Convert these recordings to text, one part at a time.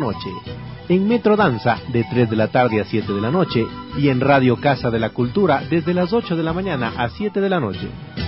noche. En Metro Danza, de 3 de la tarde a 7 de la noche. Y en Radio Casa de la Cultura, desde las 8 de la mañana a 7 de la noche.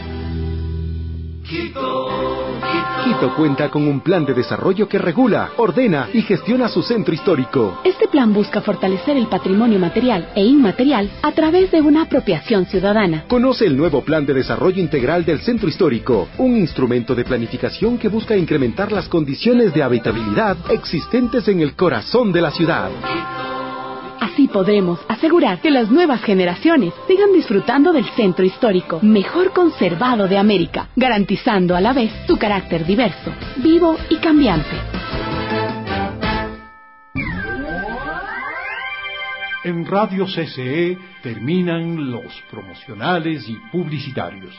Quito cuenta con un plan de desarrollo que regula, ordena y gestiona su centro histórico. Este plan busca fortalecer el patrimonio material e inmaterial a través de una apropiación ciudadana. Conoce el nuevo Plan de Desarrollo Integral del Centro Histórico, un instrumento de planificación que busca incrementar las condiciones de habitabilidad existentes en el corazón de la ciudad. Así podremos asegurar que las nuevas generaciones sigan disfrutando del centro histórico mejor conservado de América, garantizando a la vez su carácter diverso, vivo y cambiante. En Radio CCE terminan los promocionales y publicitarios.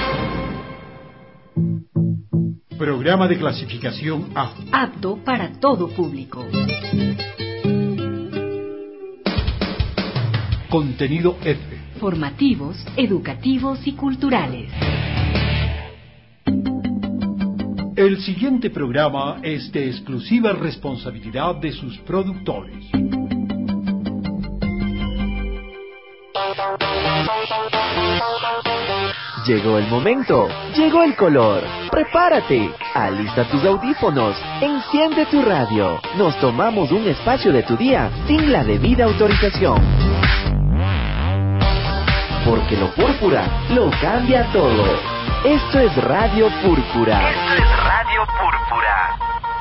Programa de clasificación A. Apto para todo público. Contenido F. Formativos, educativos y culturales. El siguiente programa es de exclusiva responsabilidad de sus productores. Llegó el momento, llegó el color. Prepárate, alista tus audífonos, enciende tu radio. Nos tomamos un espacio de tu día sin la debida autorización. Porque lo púrpura lo cambia todo. Esto es Radio Púrpura. Esto es Radio Púrpura.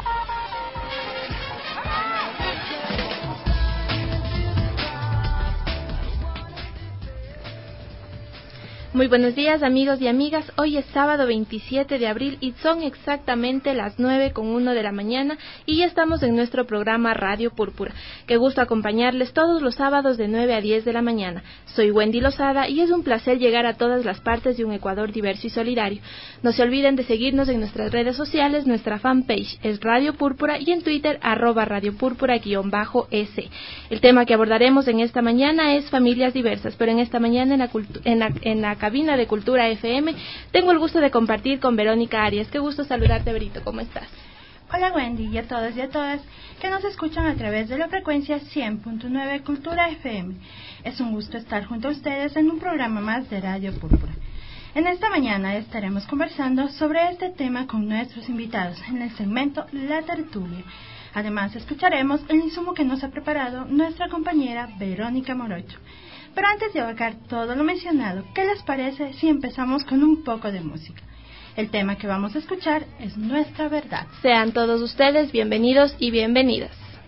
Muy buenos días, amigos y amigas. Hoy es sábado 27 de abril y son exactamente las 9:01 de la mañana y ya estamos en nuestro programa Radio Púrpura. Qué gusto acompañarles todos los sábados de 9 a 10 de la mañana. Soy Wendy Lozada y es un placer llegar a todas las partes de un Ecuador diverso y solidario. No se olviden de seguirnos en nuestras redes sociales. Nuestra fanpage es Radio Púrpura y en Twitter @radiopúrpura_s. El tema que abordaremos en esta mañana es familias diversas, pero en esta mañana en la cabina de Cultura FM, tengo el gusto de compartir con Verónica Arias. Qué gusto saludarte, Verito, ¿cómo estás? Hola Wendy, y a todos y a todas que nos escuchan a través de la frecuencia 100.9 Cultura FM. Es un gusto estar junto a ustedes en un programa más de Radio Púrpura. En esta mañana estaremos conversando sobre este tema con nuestros invitados en el segmento La Tertulia. Además, escucharemos el insumo que nos ha preparado nuestra compañera Verónica Morocho. Pero antes de abarcar todo lo mencionado, ¿qué les parece si empezamos con un poco de música? El tema que vamos a escuchar es Nuestra Verdad. Sean todos ustedes bienvenidos y bienvenidas.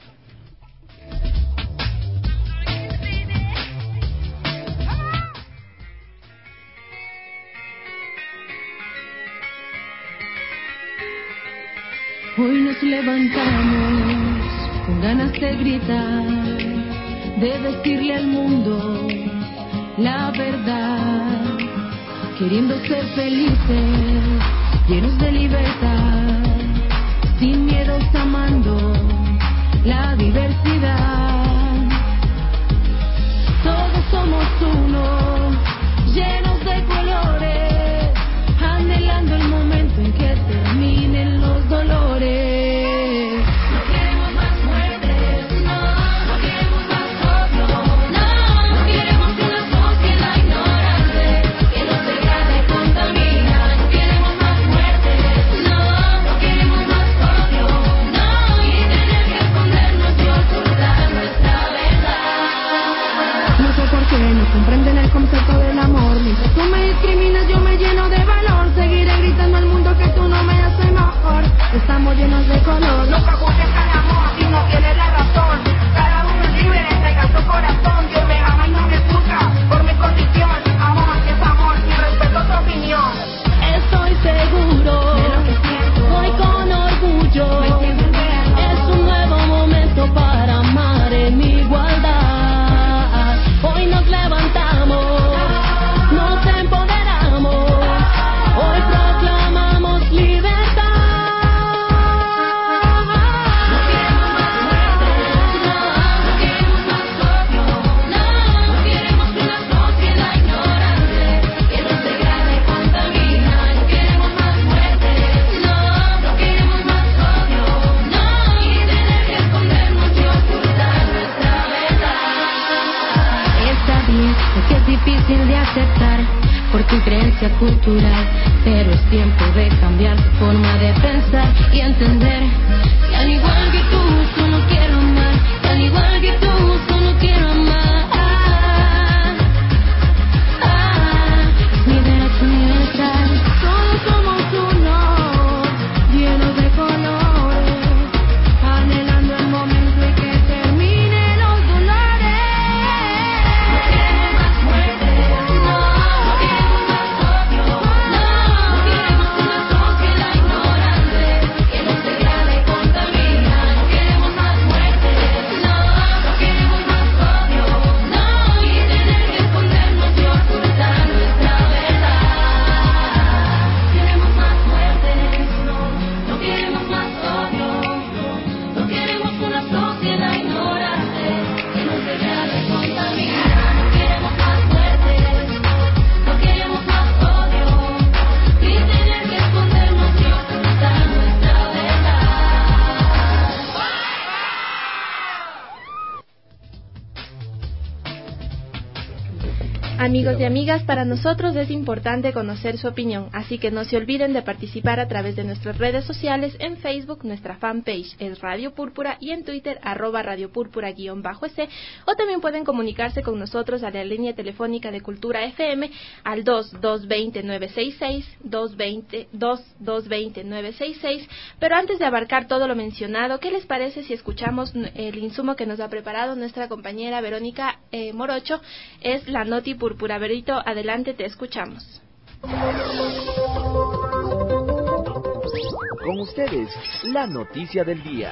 Hoy nos levantamos con ganas de gritar, de decirle al mundo la verdad, queriendo ser felices, llenos de libertad, sin miedos, amando la diversidad. Todos somos uno, llenos de colores, anhelando el momento en que terminen los dolores. Comprenden el concepto del amor. Mientras tú me discriminas, yo me lleno de valor. Seguiré gritando al mundo que tú no me haces mejor. Estamos llenos de color. Nunca juzgues al amor si no tienes la razón. Cada uno es libre de entregar su corazón. Dios me ama y no me juzga por mi condición. Amor es amor y respeto tu opinión. Estoy seguro de lo que siento. Voy con orgullo. Es un nuevo momento para amar en igualdad. Hoy nos levantamos, nos empoderamos, hoy proclamamos libertad. aceptar por tu creencia cultural, pero es tiempo de cambiar tu forma de pensar y entender que al igual que tú solo quiero amar, que al igual que tú solo quiero amar. Es mi derecho universal. Todos somos uno, llenos de colores, anhelando el momento en que terminen los dolores. No queremos más muerte, no queremos más odio, no queremos una sociedad ignorante que nos degrade y contamina. No queremos más muerte, no queremos más odio, no, y tener que escondernos y ocultar nuestra verdad. Queremos más muerte, no queremos más odio, no queremos una sociedad ignorante que nos degrade y contamina. No queremos más muerte, no queremos más odio, ni tener que escondernos y ocultar nuestra verdad. Amigos y amigas, para nosotros es importante conocer su opinión, así que no se olviden de participar a través de nuestras redes sociales. En Facebook, nuestra fanpage es Radio Púrpura, y en Twitter, @Radio Púrpura_EC, o también pueden comunicarse con nosotros a la línea telefónica de Cultura FM al 2-220-966, 2-220-966. Pero antes de abarcar todo lo mencionado, ¿qué les parece si escuchamos el insumo que nos ha preparado nuestra compañera Verónica Morocho? Es la Noti Púrpura. Verito, adelante, te escuchamos. Con ustedes, la noticia del día.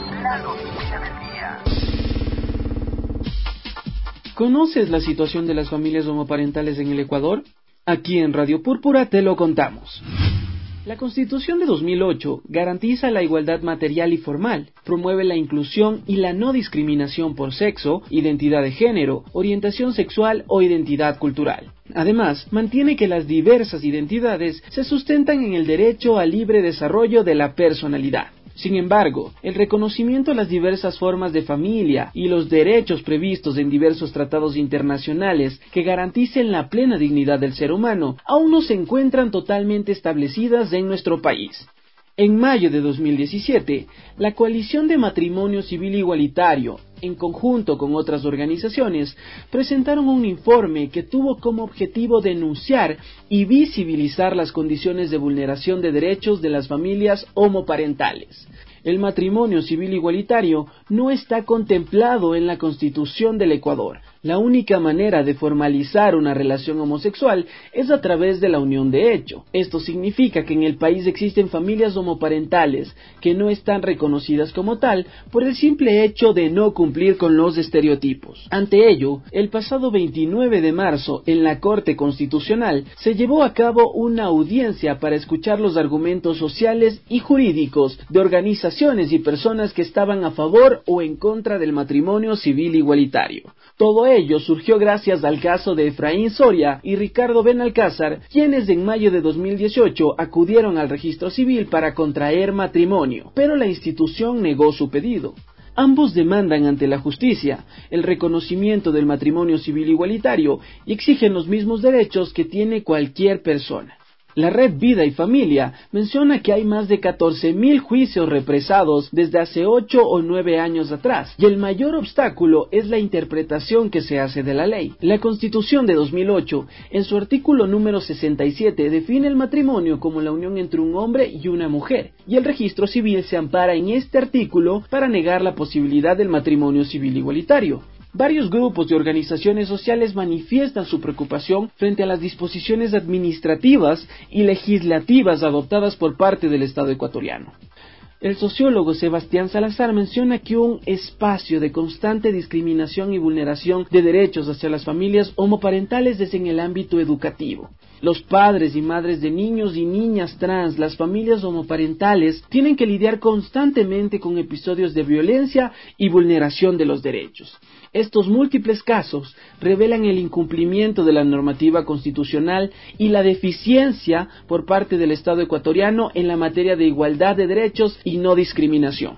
¿Conoces la situación de las familias homoparentales en el Ecuador? Aquí en Radio Púrpura te lo contamos. La Constitución de 2008 garantiza la igualdad material y formal, promueve la inclusión y la no discriminación por sexo, identidad de género, orientación sexual o identidad cultural. Además, mantiene que las diversas identidades se sustentan en el derecho al libre desarrollo de la personalidad. Sin embargo, el reconocimiento a las diversas formas de familia y los derechos previstos en diversos tratados internacionales que garanticen la plena dignidad del ser humano aún no se encuentran totalmente establecidas en nuestro país. En mayo de 2017, la Coalición de Matrimonio Civil Igualitario, en conjunto con otras organizaciones, presentaron un informe que tuvo como objetivo denunciar y visibilizar las condiciones de vulneración de derechos de las familias homoparentales. El matrimonio civil igualitario no está contemplado en la Constitución del Ecuador. La única manera de formalizar una relación homosexual es a través de la unión de hecho. Esto significa que en el país existen familias homoparentales que no están reconocidas como tal por el simple hecho de no cumplir con los estereotipos. Ante ello, el pasado 29 de marzo, en la Corte Constitucional, se llevó a cabo una audiencia para escuchar los argumentos sociales y jurídicos de organizaciones y personas que estaban a favor o en contra del matrimonio civil igualitario. Todo ello surgió gracias al caso de Efraín Soria y Ricardo Benalcázar, quienes en mayo de 2018 acudieron al registro civil para contraer matrimonio, pero la institución negó su pedido. Ambos demandan ante la justicia el reconocimiento del matrimonio civil igualitario y exigen los mismos derechos que tiene cualquier persona. La Red Vida y Familia menciona que hay más de 14.000 juicios represados desde hace 8 o 9 años atrás, y el mayor obstáculo es la interpretación que se hace de la ley. La Constitución de 2008, en su artículo número 67, define el matrimonio como la unión entre un hombre y una mujer, y el registro civil se ampara en este artículo para negar la posibilidad del matrimonio civil igualitario. Varios grupos y organizaciones sociales manifiestan su preocupación frente a las disposiciones administrativas y legislativas adoptadas por parte del Estado ecuatoriano. El sociólogo Sebastián Salazar menciona que un espacio de constante discriminación y vulneración de derechos hacia las familias homoparentales es en el ámbito educativo. Los padres y madres de niños y niñas trans, las familias homoparentales, tienen que lidiar constantemente con episodios de violencia y vulneración de los derechos. Estos múltiples casos revelan el incumplimiento de la normativa constitucional y la deficiencia por parte del Estado ecuatoriano en la materia de igualdad de derechos y no discriminación.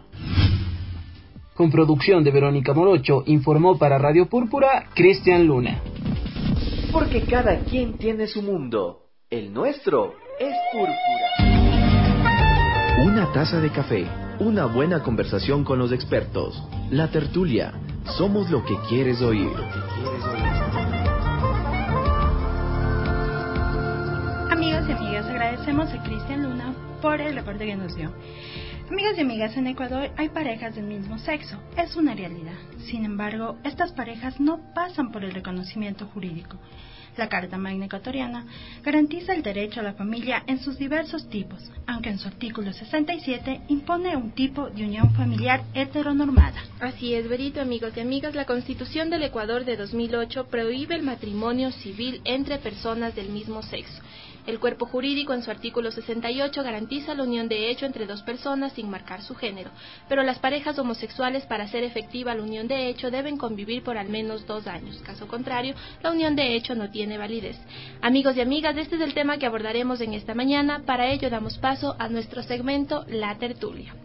Con producción de Verónica Morocho, informó para Radio Púrpura, Cristian Luna. Porque cada quien tiene su mundo. El nuestro es Púrpura. Una taza de café, una buena conversación con los expertos. La tertulia. Somos lo que quieres oír. Amigos y amigas, agradecemos a Cristian Luna por el reporte que nos dio. Amigos y amigas, en Ecuador hay parejas del mismo sexo, es una realidad. Sin embargo, estas parejas no pasan por el reconocimiento jurídico. La Carta Magna Ecuatoriana garantiza el derecho a la familia en sus diversos tipos, aunque en su artículo 67 impone un tipo de unión familiar heteronormada. Así es, Berito, amigos y amigas, la Constitución del Ecuador de 2008 prohíbe el matrimonio civil entre personas del mismo sexo. El cuerpo jurídico en su artículo 68 garantiza la unión de hecho entre dos personas sin marcar su género, pero las parejas homosexuales, para hacer efectiva la unión de hecho, deben convivir por al menos 2 años. Caso contrario, la unión de hecho no tiene validez. Amigos y amigas, este es el tema que abordaremos en esta mañana. Para ello damos paso a nuestro segmento La Tertulia.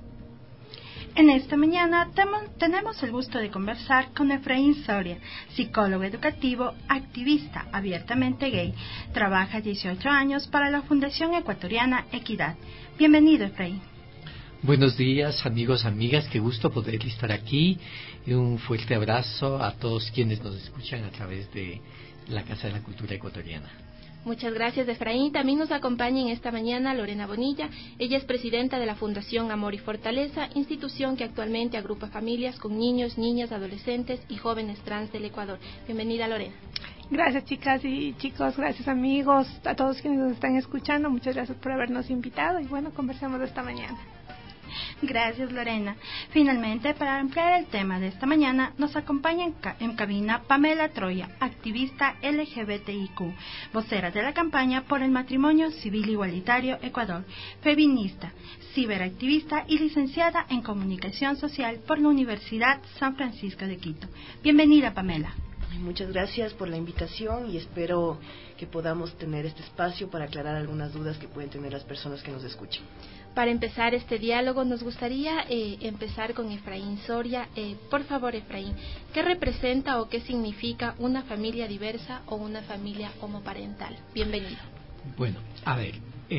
En esta mañana tenemos el gusto de conversar con Efraín Soria, psicólogo educativo, activista abiertamente gay. Trabaja 18 años para la Fundación Ecuatoriana Equidad. Bienvenido, Efraín. Buenos días, amigos, amigas, qué gusto poder estar aquí. Y un fuerte abrazo a todos quienes nos escuchan a través de la Casa de la Cultura Ecuatoriana. Muchas gracias, Efraín. También nos acompaña en esta mañana Lorena Bonilla. Ella es presidenta de la Fundación Amor y Fortaleza, institución que actualmente agrupa familias con niños, niñas, adolescentes y jóvenes trans del Ecuador. Bienvenida, Lorena. Gracias, chicas y chicos, gracias, amigos, a todos quienes nos están escuchando. Muchas gracias por habernos invitado y bueno, conversamos esta mañana. Gracias, Lorena. Finalmente, para ampliar el tema de esta mañana, nos acompaña en cabina Pamela Troya, activista LGBTIQ, vocera de la campaña por el matrimonio civil igualitario Ecuador, feminista, ciberactivista y licenciada en comunicación social por la Universidad San Francisco de Quito. Bienvenida, Pamela. Muchas gracias por la invitación y espero que podamos tener este espacio para aclarar algunas dudas que pueden tener las personas que nos escuchen. Para empezar este diálogo nos gustaría empezar con Efraín Soria. Por favor, Efraín, ¿qué representa o qué significa una familia diversa o una familia homoparental? Bienvenido. Bueno, a ver,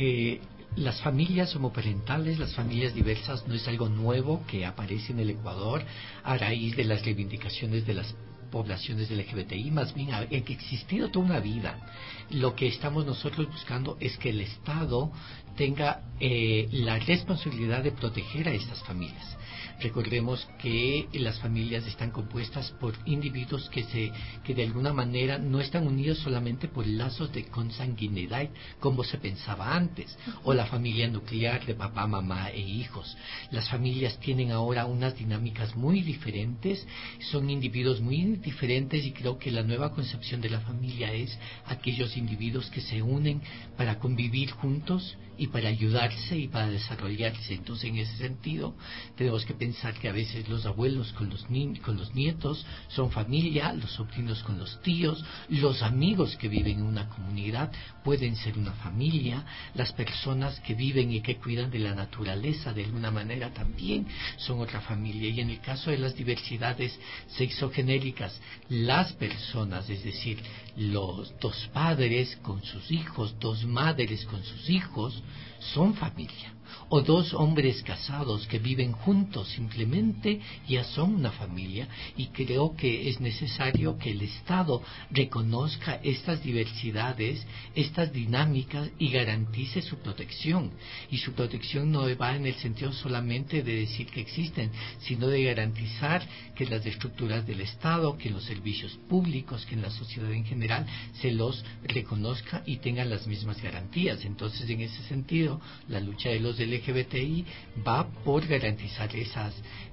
las familias homoparentales, las familias diversas no es algo nuevo que aparece en el Ecuador a raíz de las reivindicaciones de las poblaciones LGBTI, más bien ha existido toda una vida. Lo que estamos nosotros buscando es que el Estado tenga la responsabilidad de proteger a estas familias. Recordemos que las familias están compuestas por individuos que de alguna manera no están unidos solamente por lazos de consanguinidad como se pensaba antes, o la familia nuclear de papá, mamá e hijos. Las familias tienen ahora unas dinámicas muy diferentes, son individuos muy diferentes, y creo que la nueva concepción de la familia es aquellos individuos que se unen para convivir juntos y para ayudarse y para desarrollarse. Entonces, en ese sentido, tenemos que pensar que a veces los abuelos con los nietos son familia, los sobrinos con los tíos, los amigos que viven en una comunidad pueden ser una familia, las personas que viven y que cuidan de la naturaleza de alguna manera también son otra familia. Y en el caso de las diversidades sexogenéricas, las personas, es decir, los dos padres con sus hijos, dos madres con sus hijos, son familia. O dos hombres casados que viven juntos simplemente ya son una familia, y creo que es necesario que el Estado reconozca estas diversidades, estas dinámicas, y garantice su protección. Y su protección no va en el sentido solamente de decir que existen, sino de garantizar que las estructuras del Estado, que los servicios públicos, que en la sociedad en general se los reconozca y tengan las mismas garantías. Entonces, en ese sentido, la lucha de los LGBTI va por garantizar esa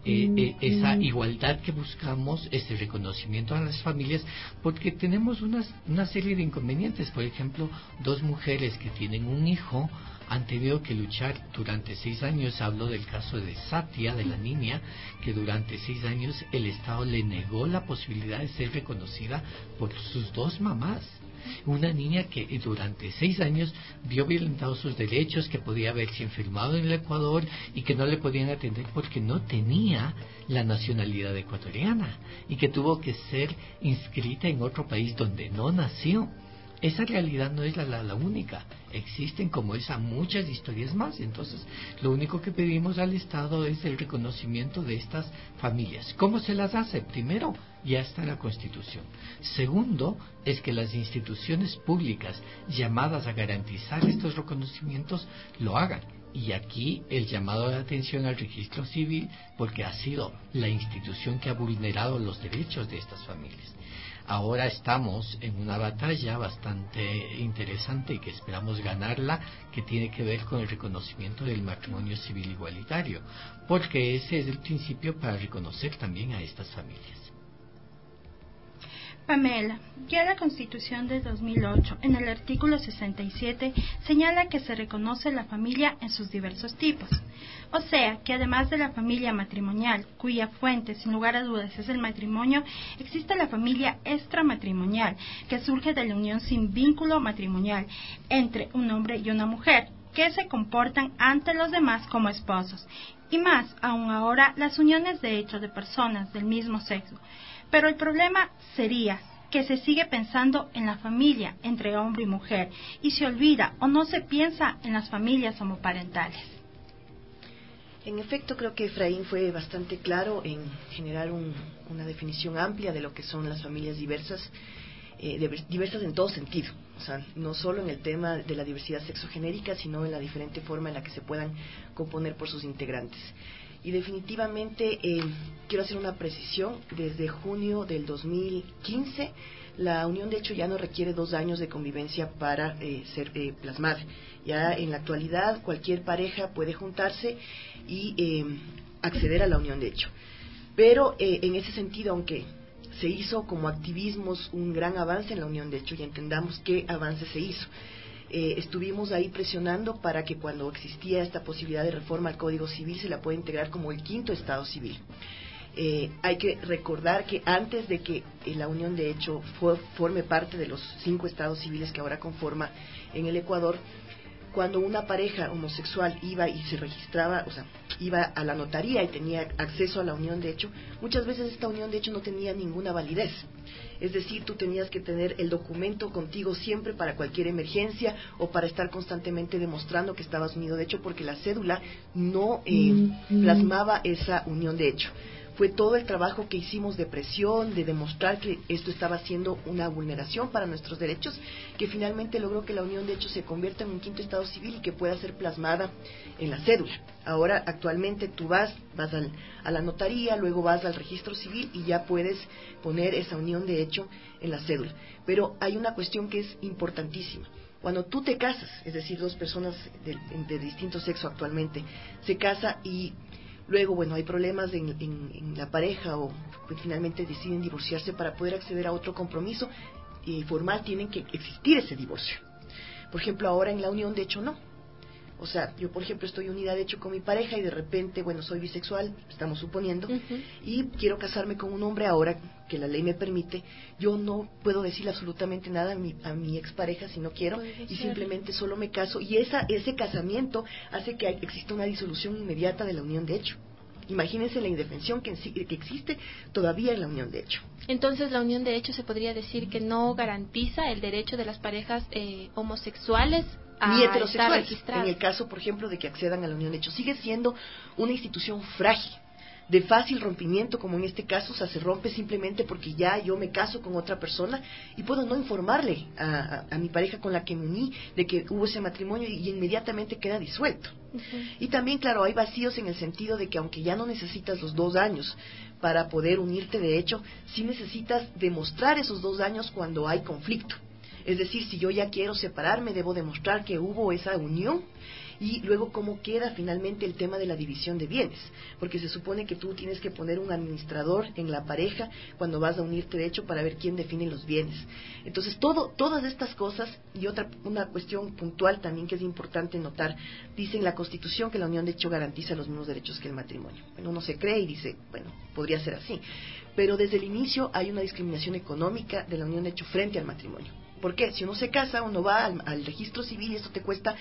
igualdad que buscamos, ese reconocimiento a las familias, porque tenemos una serie de inconvenientes. Por ejemplo, dos mujeres que tienen un hijo, han tenido que luchar durante 6 años. Hablo del caso de Satia, de la niña, que durante 6 años el Estado le negó la posibilidad de ser reconocida por sus 2 mamás. Una niña que durante 6 años vio violentados sus derechos, que podía haberse enfermado en el Ecuador y que no le podían atender porque no tenía la nacionalidad ecuatoriana y que tuvo que ser inscrita en otro país donde no nació. Esa realidad no es la única, existen como esa muchas historias más. Entonces lo único que pedimos al Estado es el reconocimiento de estas familias. ¿Cómo se las hace? Primero, ya está la Constitución. Segundo, es que las instituciones públicas llamadas a garantizar estos reconocimientos lo hagan. Y aquí el llamado de atención al registro civil, porque ha sido la institución que ha vulnerado los derechos de estas familias. Ahora estamos en una batalla bastante interesante y que esperamos ganarla, que tiene que ver con el reconocimiento del matrimonio civil igualitario, porque ese es el principio para reconocer también a estas familias. Pamela, ya la Constitución de 2008, en el artículo 67, señala que se reconoce la familia en sus diversos tipos. O sea, que además de la familia matrimonial, cuya fuente, sin lugar a dudas, es el matrimonio, existe la familia extramatrimonial, que surge de la unión sin vínculo matrimonial entre un hombre y una mujer, que se comportan ante los demás como esposos. Y más aún ahora, las uniones de hecho de personas del mismo sexo. Pero el problema sería que se sigue pensando en la familia entre hombre y mujer y se olvida o no se piensa en las familias homoparentales. En efecto, creo que Efraín fue bastante claro en generar una definición amplia de lo que son las familias diversas, diversas en todo sentido. O sea, no solo en el tema de la diversidad sexogenérica, sino en la diferente forma en la que se puedan componer por sus integrantes. Y definitivamente quiero hacer una precisión. Desde junio del 2015 la unión de hecho ya no requiere 2 años de convivencia para ser plasmada. Ya en la actualidad cualquier pareja puede juntarse y acceder a la unión de hecho. Pero en ese sentido, aunque se hizo como activismos un gran avance en la unión de hecho, y entendamos qué avance se hizo, estuvimos ahí presionando para que cuando existía esta posibilidad de reforma al Código Civil se la pueda integrar como el 5º Estado Civil. Hay que recordar que antes de que la unión de hecho forme parte de los 5 estados civiles que ahora conforma en el Ecuador, cuando una pareja homosexual iba y se registraba, o sea, iba a la notaría y tenía acceso a la unión de hecho, muchas veces esta unión de hecho no tenía ninguna validez. Es decir, tú tenías que tener el documento contigo siempre para cualquier emergencia o para estar constantemente demostrando que estabas unido de hecho, porque la cédula no plasmaba esa unión de hecho. Fue todo el trabajo que hicimos de presión, de demostrar que esto estaba siendo una vulneración para nuestros derechos, que finalmente logró que la unión de hecho se convierta en un 5º Estado Civil y que pueda ser plasmada en la cédula. Ahora, actualmente tú vas a la notaría, luego vas al registro civil y ya puedes poner esa unión de hecho en la cédula. Pero hay una cuestión que es importantísima. Cuando tú te casas, es decir, 2 personas de distinto sexo actualmente se casan y luego, bueno, hay problemas en la pareja o pues, finalmente deciden divorciarse, para poder acceder a otro compromiso formal tienen que existir ese divorcio. Por ejemplo, ahora en la unión de hecho no. O sea, yo por ejemplo estoy unida de hecho con mi pareja y de repente, bueno, soy bisexual, estamos suponiendo, y quiero casarme con un hombre ahora que la ley me permite. Yo no puedo decirle absolutamente nada a mi expareja si no quiero, y simplemente solo me caso, y ese casamiento hace que exista una disolución inmediata de la unión de hecho. Imagínense la indefensión que existe todavía en la unión de hecho. Entonces, la unión de hecho se podría decir que no garantiza el derecho de las parejas homosexuales ni heterosexuales, en el caso, por ejemplo, de que accedan a la unión de hecho. Sigue siendo una institución frágil, de fácil rompimiento, como en este caso. O sea, se rompe simplemente porque ya yo me caso con otra persona y puedo no informarle a mi pareja con la que me uní de que hubo ese matrimonio y inmediatamente queda disuelto. Y también, claro, hay vacíos en el sentido de que aunque ya no necesitas los 2 años para poder unirte de hecho, sí necesitas demostrar esos 2 años cuando hay conflicto. Es decir, si yo ya quiero separarme, debo demostrar que hubo esa unión y luego cómo queda finalmente el tema de la división de bienes, porque se supone que tú tienes que poner un administrador en la pareja cuando vas a unirte de hecho para ver quién define los bienes. Entonces todas estas cosas, y una cuestión puntual también que es importante notar, dice en la Constitución que la unión de hecho garantiza los mismos derechos que el matrimonio. Bueno, uno se cree y dice, bueno, podría ser así, pero desde el inicio hay una discriminación económica de la unión de hecho frente al matrimonio. ¿Por qué? Si uno se casa, uno va al registro civil y esto te cuesta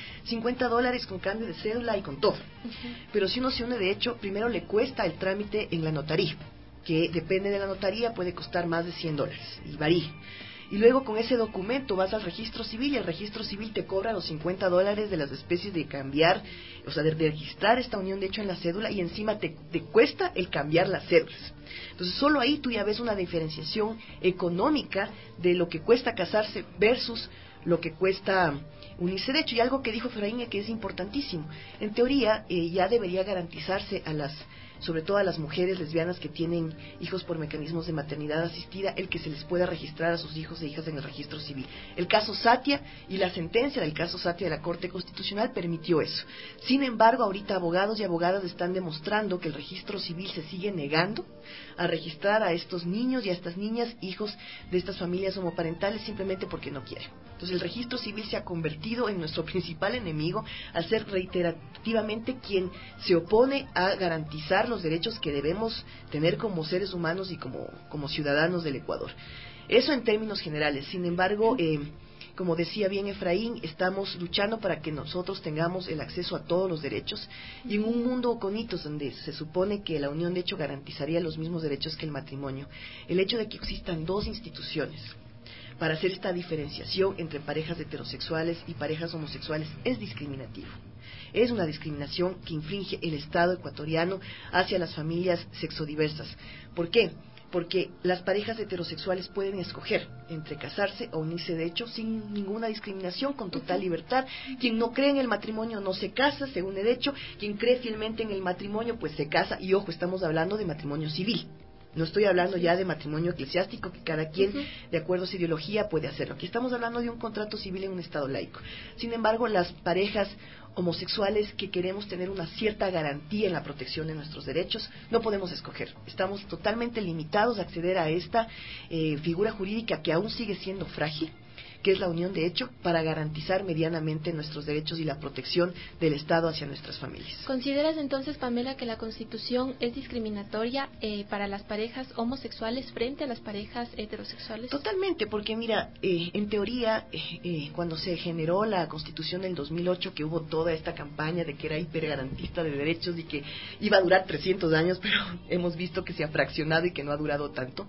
$50 con cambio de cédula y con todo. Pero si uno se une de hecho, primero le cuesta el trámite en la notaría, que depende de la notaría, puede costar más de $100 y varía. Y luego con ese documento vas al registro civil y el registro civil te cobra los $50 de las especies de cambiar, o sea, de registrar esta unión de hecho en la cédula, y encima te cuesta el cambiar las cédulas. Entonces solo ahí tú ya ves una diferenciación económica de lo que cuesta casarse versus lo que cuesta unirse de hecho. Y algo que dijo Efraín que es importantísimo, en teoría ya debería garantizarse sobre todo a las mujeres lesbianas que tienen hijos por mecanismos de maternidad asistida, el que se les pueda registrar a sus hijos e hijas en el registro civil. El caso Satia y la sentencia del caso Satia de la Corte Constitucional permitió eso. Sin embargo, ahorita abogados y abogadas están demostrando que el registro civil se sigue negando a registrar a estos niños y a estas niñas, hijos de estas familias homoparentales, simplemente porque no quieren. Entonces el registro civil se ha convertido en nuestro principal enemigo al ser reiterativamente quien se opone a garantizar los derechos que debemos tener como seres humanos y como ciudadanos del Ecuador. Eso en términos generales. Sin embargo, como decía bien Efraín, estamos luchando para que nosotros tengamos el acceso a todos los derechos, y en un mundo con hitos donde se supone que la unión de hecho garantizaría los mismos derechos que el matrimonio, el hecho de que existan dos instituciones para hacer esta diferenciación entre parejas heterosexuales y parejas homosexuales es discriminativo. Es una discriminación que infringe el Estado ecuatoriano hacia las familias sexodiversas. ¿Por qué? Porque las parejas heterosexuales pueden escoger entre casarse o unirse de hecho sin ninguna discriminación, con total libertad. Quien no cree en el matrimonio no se casa, se une de hecho. Quien cree fielmente en el matrimonio pues se casa, y ojo, estamos hablando de matrimonio civil. No estoy hablando ya de matrimonio eclesiástico, que cada quien, de acuerdo a su ideología, puede hacerlo. Aquí estamos hablando de un contrato civil en un Estado laico. Sin embargo, las parejas homosexuales que queremos tener una cierta garantía en la protección de nuestros derechos, no podemos escoger. Estamos totalmente limitados a acceder a esta figura jurídica que aún sigue siendo frágil, que es la unión de hecho, para garantizar medianamente nuestros derechos y la protección del Estado hacia nuestras familias. ¿Consideras entonces, Pamela, que la Constitución es discriminatoria para las parejas homosexuales frente a las parejas heterosexuales? Totalmente, porque mira, en teoría, cuando se generó la Constitución del 2008, que hubo toda esta campaña de que era hipergarantista de derechos y que iba a durar 300 años, pero hemos visto que se ha fraccionado y que no ha durado tanto,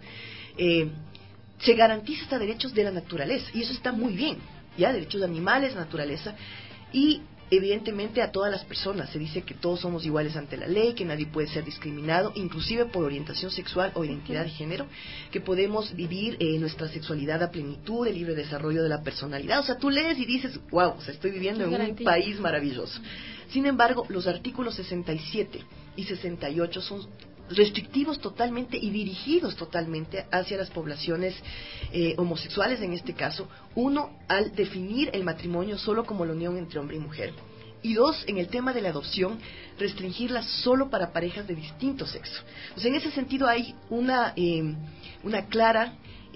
se garantiza hasta derechos de la naturaleza, y eso está muy bien, ya, derechos de animales, naturaleza, y evidentemente a todas las personas. Se dice que todos somos iguales ante la ley, que nadie puede ser discriminado, inclusive por orientación sexual o identidad de género, que podemos vivir nuestra sexualidad a plenitud, el libre desarrollo de la personalidad. O sea, tú lees y dices, wow, o sea, estoy viviendo en un país maravilloso. Sin embargo, los artículos 67 y 68 son restrictivos totalmente y dirigidos totalmente hacia las poblaciones homosexuales en este caso. Uno, al definir el matrimonio solo como la unión entre hombre y mujer, y dos, en el tema de la adopción, restringirla solo para parejas de distinto sexo. O sea, en ese sentido hay una clara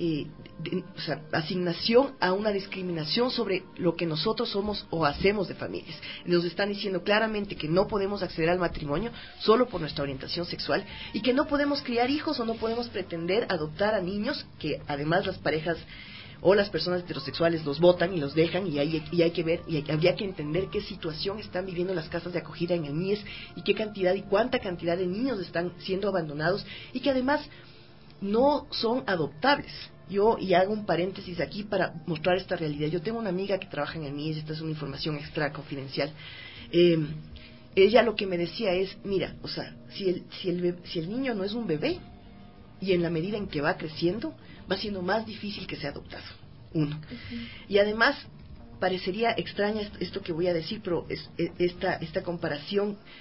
asignación a una discriminación sobre lo que nosotros somos o hacemos de familias. Nos están diciendo claramente que no podemos acceder al matrimonio solo por nuestra orientación sexual, y que no podemos criar hijos o no podemos pretender adoptar a niños, que además las parejas o las personas heterosexuales los votan y los dejan, y hay que ver, y habría que entender qué situación están viviendo las casas de acogida en el MIES, y qué cantidad y cuánta cantidad de niños están siendo abandonados y que además no son adoptables. Y hago un paréntesis aquí para mostrar esta realidad. Yo tengo una amiga que trabaja en el MIES, esta es una información extra confidencial. Ella lo que me decía es, mira, o sea, si el niño no es un bebé, y en la medida en que va creciendo, va siendo más difícil que sea adoptado. Uno. Y además, parecería extraña esto que voy a decir, pero esta comparación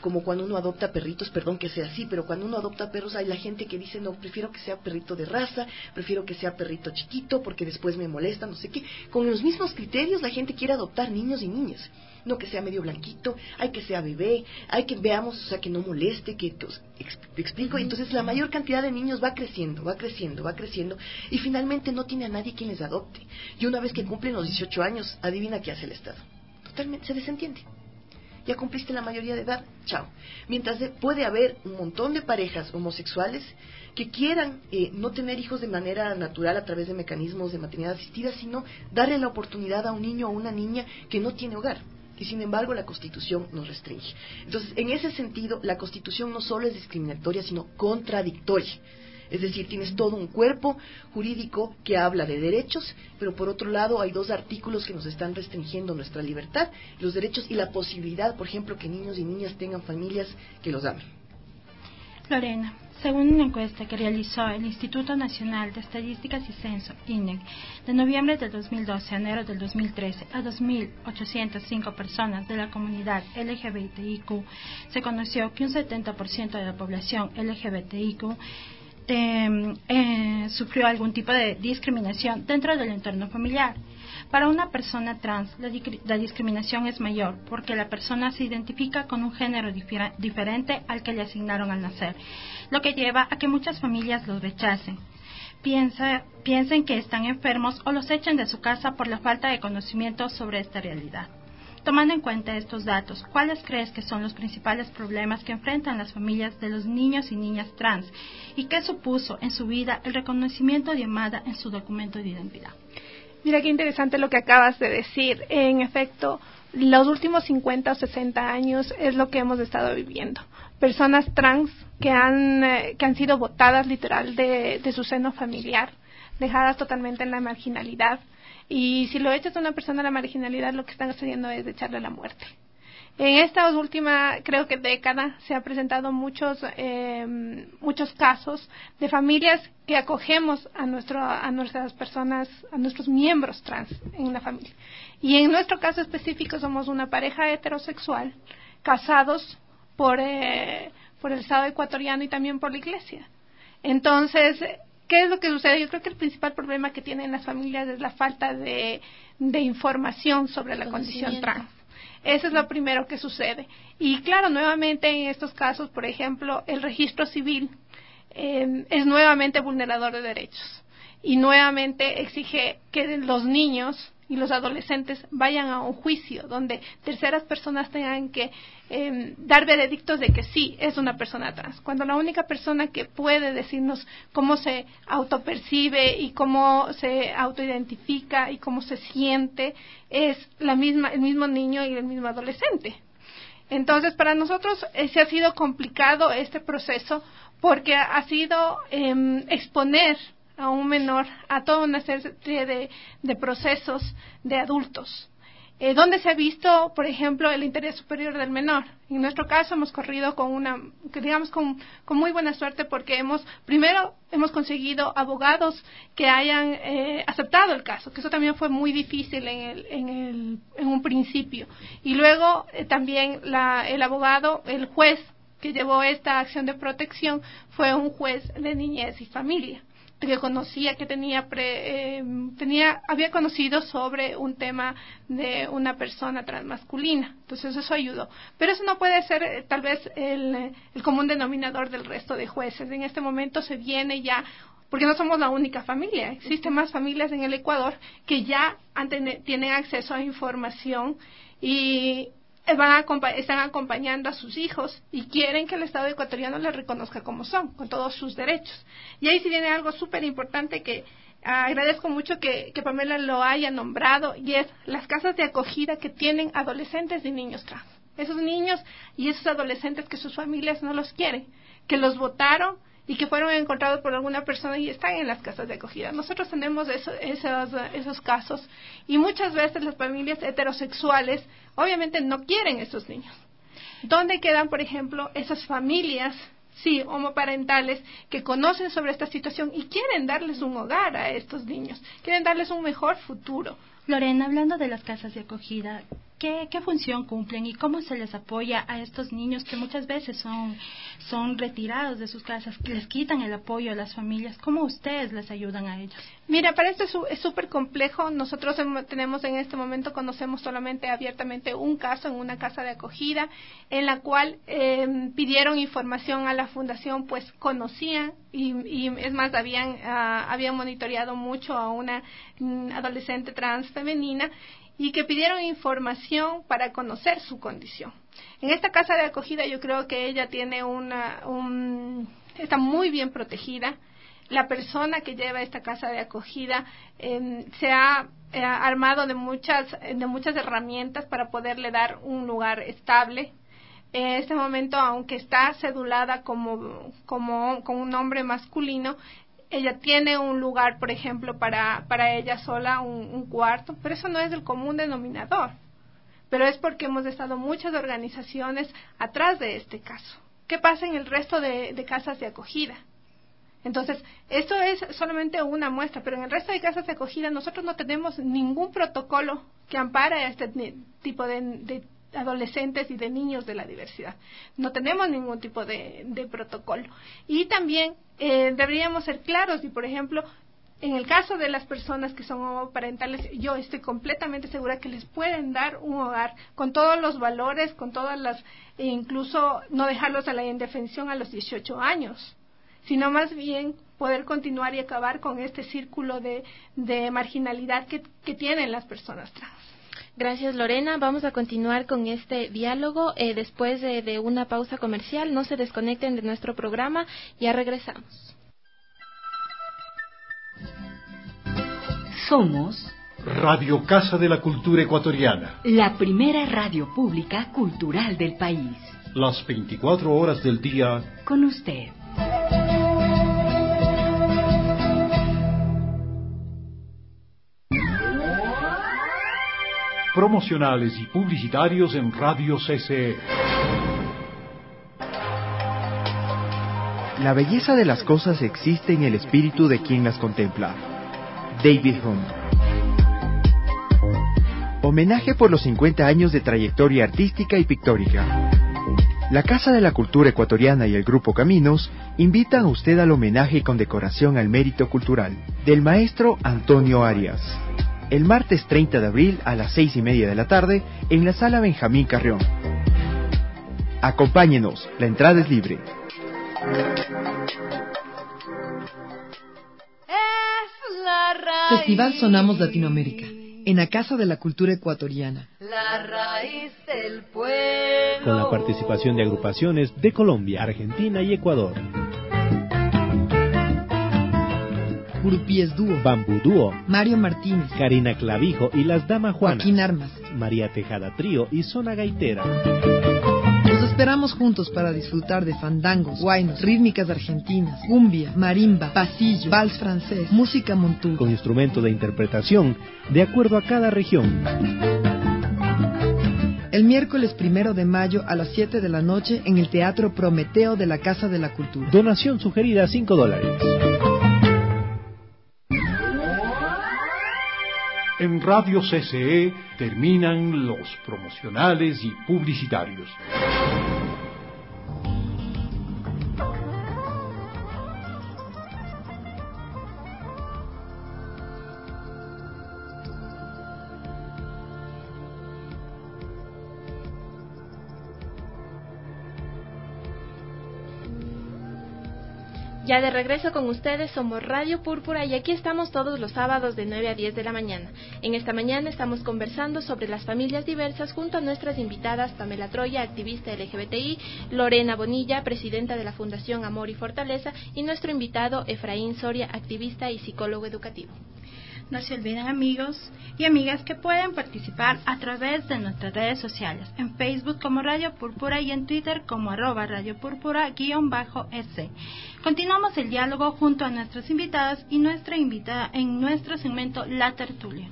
como cuando uno adopta perritos, perdón que sea así, pero cuando uno adopta perros hay la gente que dice, no, prefiero que sea perrito de raza, prefiero que sea perrito chiquito porque después me molesta, no sé qué. Con los mismos criterios la gente quiere adoptar niños y niñas. No que sea medio blanquito, hay que sea bebé, hay que veamos, o sea, que no moleste, que explico. Entonces la mayor cantidad de niños va creciendo, y finalmente no tiene a nadie quien les adopte. Y una vez que cumplen los 18 años, adivina qué hace el Estado. Totalmente se desentiende. Ya cumpliste la mayoría de edad, chao. Mientras puede haber un montón de parejas homosexuales que quieran no tener hijos de manera natural a través de mecanismos de maternidad asistida, sino darle la oportunidad a un niño o una niña que no tiene hogar. Y sin embargo la Constitución nos restringe. Entonces, en ese sentido, la Constitución no solo es discriminatoria, sino contradictoria. Es decir, tienes todo un cuerpo jurídico que habla de derechos, pero por otro lado hay 2 artículos que nos están restringiendo nuestra libertad, los derechos y la posibilidad, por ejemplo, que niños y niñas tengan familias que los amen. Lorena, según una encuesta que realizó el Instituto Nacional de Estadísticas y Censo, INEC, de noviembre del 2012 a enero del 2013 a 2.805 personas de la comunidad LGBTIQ, se conoció que un 70% de la población LGBTIQ sufrió algún tipo de discriminación dentro del entorno familiar. Para una persona trans, la discriminación es mayor porque la persona se identifica con un género diferente al que le asignaron al nacer, lo que lleva a que muchas familias los rechacen, piensen que están enfermos o los echen de su casa por la falta de conocimiento sobre esta realidad. Tomando en cuenta estos datos, ¿cuáles crees que son los principales problemas que enfrentan las familias de los niños y niñas trans? ¿Y qué supuso en su vida el reconocimiento de Amada en su documento de identidad? Mira qué interesante lo que acabas de decir. En efecto, los últimos 50 o 60 años es lo que hemos estado viviendo. Personas trans que han sido botadas literal de su seno familiar, dejadas totalmente en la marginalidad. Y si lo echas a una persona a la marginalidad, lo que están haciendo es echarle la muerte. En esta última, creo que década, se han presentado muchos casos de familias que acogemos a nuestras personas, a nuestros miembros trans en la familia. Y en nuestro caso específico somos una pareja heterosexual, casados por el Estado ecuatoriano y también por la Iglesia. Entonces, ¿qué es lo que sucede? Yo creo que el principal problema que tienen las familias es la falta de información sobre la condición trans. Eso es lo primero que sucede. Y claro, nuevamente en estos casos, por ejemplo, el registro civil es nuevamente vulnerador de derechos. Y nuevamente exige que los niños y los adolescentes vayan a un juicio donde terceras personas tengan que dar veredictos de que sí, es una persona trans, cuando la única persona que puede decirnos cómo se autopercibe y cómo se autoidentifica y cómo se siente es el mismo niño y el mismo adolescente. Entonces, para nosotros se ha sido complicado este proceso porque ha sido exponer a un menor a toda una serie de procesos de adultos, donde se ha visto, por ejemplo, el interés superior del menor. En nuestro caso hemos corrido con muy buena suerte porque primero hemos conseguido abogados que hayan aceptado el caso, que eso también fue muy difícil en un principio, y luego también el juez que llevó esta acción de protección fue un juez de niñez y familia, que conocía, que había conocido sobre un tema de una persona transmasculina. Entonces eso ayudó. Pero eso no puede ser tal vez el común denominador del resto de jueces. En este momento se viene ya, porque no somos la única familia, existen más familias en el Ecuador que ya tienen acceso a información y están acompañando a sus hijos y quieren que el Estado ecuatoriano les reconozca como son, con todos sus derechos. Y ahí sí viene algo súper importante que agradezco mucho que Pamela lo haya nombrado, y es las casas de acogida que tienen adolescentes y niños trans. Esos niños y esos adolescentes que sus familias no los quieren, que los votaron y que fueron encontrados por alguna persona y están en las casas de acogida. Nosotros tenemos esos casos, y muchas veces las familias heterosexuales obviamente no quieren esos niños. ¿Dónde quedan, por ejemplo, esas familias, sí, homoparentales, que conocen sobre esta situación y quieren darles un hogar a estos niños, quieren darles un mejor futuro? Lorena, hablando de las casas de acogida, ¿qué función cumplen y cómo se les apoya a estos niños que muchas veces son retirados de sus casas, que les quitan el apoyo a las familias? ¿Cómo ustedes les ayudan a ellos? Mira, para esto es súper complejo. Nosotros tenemos en este momento, conocemos solamente abiertamente un caso en una casa de acogida en la cual pidieron información a la fundación, pues conocían y es más, habían monitoreado mucho a una adolescente trans femenina y que pidieron información para conocer su condición. En esta casa de acogida yo creo que ella tiene está muy bien protegida. La persona que lleva esta casa de acogida se ha armado de muchas herramientas para poderle dar un lugar estable. En este momento, aunque está cedulada con un nombre masculino, ella tiene un lugar, por ejemplo, para ella sola, un cuarto, pero eso no es el común denominador. Pero es porque hemos estado muchas organizaciones atrás de este caso. ¿Qué pasa en el resto de casas de acogida? Entonces, esto es solamente una muestra, pero en el resto de casas de acogida nosotros no tenemos ningún protocolo que ampare a este tipo de adolescentes y de niños de la diversidad. No tenemos ningún tipo de protocolo. Y también deberíamos ser claros y, por ejemplo, en el caso de las personas que son homoparentales, yo estoy completamente segura que les pueden dar un hogar con todos los valores, con todas e incluso no dejarlos a la indefensión a los 18 años, sino más bien poder continuar y acabar con este círculo de marginalidad que tienen las personas trans. Gracias, Lorena. Vamos a continuar con este diálogo después de una pausa comercial. No se desconecten de nuestro programa, ya regresamos. Somos Radio Casa de la Cultura Ecuatoriana, la primera radio pública cultural del país. Las 24 horas del día con usted. Promocionales y publicitarios en Radio CCE. La belleza de las cosas existe en el espíritu de quien las contempla. David Hume. Homenaje por los 50 años de trayectoria artística y pictórica. La Casa de la Cultura Ecuatoriana y el Grupo Caminos invitan a usted al homenaje y condecoración al mérito cultural del maestro Antonio Arias. El martes 30 de abril a las 6:30 de la tarde en la Sala Benjamín Carrión. Acompáñenos, la entrada es libre. Festival Sonamos Latinoamérica, en la Casa de la Cultura Ecuatoriana. La raíz del pueblo. Con la participación de agrupaciones de Colombia, Argentina y Ecuador. Urupíes Dúo, Bambú Dúo, Mario Martínez, Karina Clavijo y las Damas Juanas, Joaquín Armas, María Tejada Trío y Zona Gaitera. Nos esperamos juntos para disfrutar de fandangos, guainos, rítmicas argentinas, cumbia, marimba, pasillo, vals francés, música montú, con instrumento de interpretación de acuerdo a cada región. El miércoles 1 de mayo a las 7 de la noche en el Teatro Prometeo de la Casa de la Cultura. Donación sugerida $5. En Radio CCE terminan los promocionales y publicitarios. Ya de regreso con ustedes, somos Radio Púrpura y aquí estamos todos los sábados de 9 a 10 de la mañana. En esta mañana estamos conversando sobre las familias diversas junto a nuestras invitadas Pamela Troya, activista LGBTI, Lorena Bonilla, presidenta de la Fundación Amor y Fortaleza, y nuestro invitado Efraín Soria, activista y psicólogo educativo. No se olviden, amigos y amigas, que pueden participar a través de nuestras redes sociales, en Facebook como Radio Púrpura y en Twitter como @Radio Púrpura_S. Continuamos el diálogo junto a nuestras invitadas y nuestra invitada en nuestro segmento La Tertulia.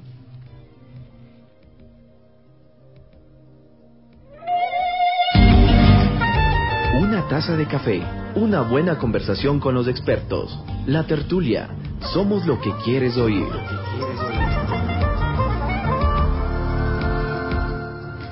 Una taza de café, una buena conversación con los expertos. La Tertulia. Somos lo que quieres oír.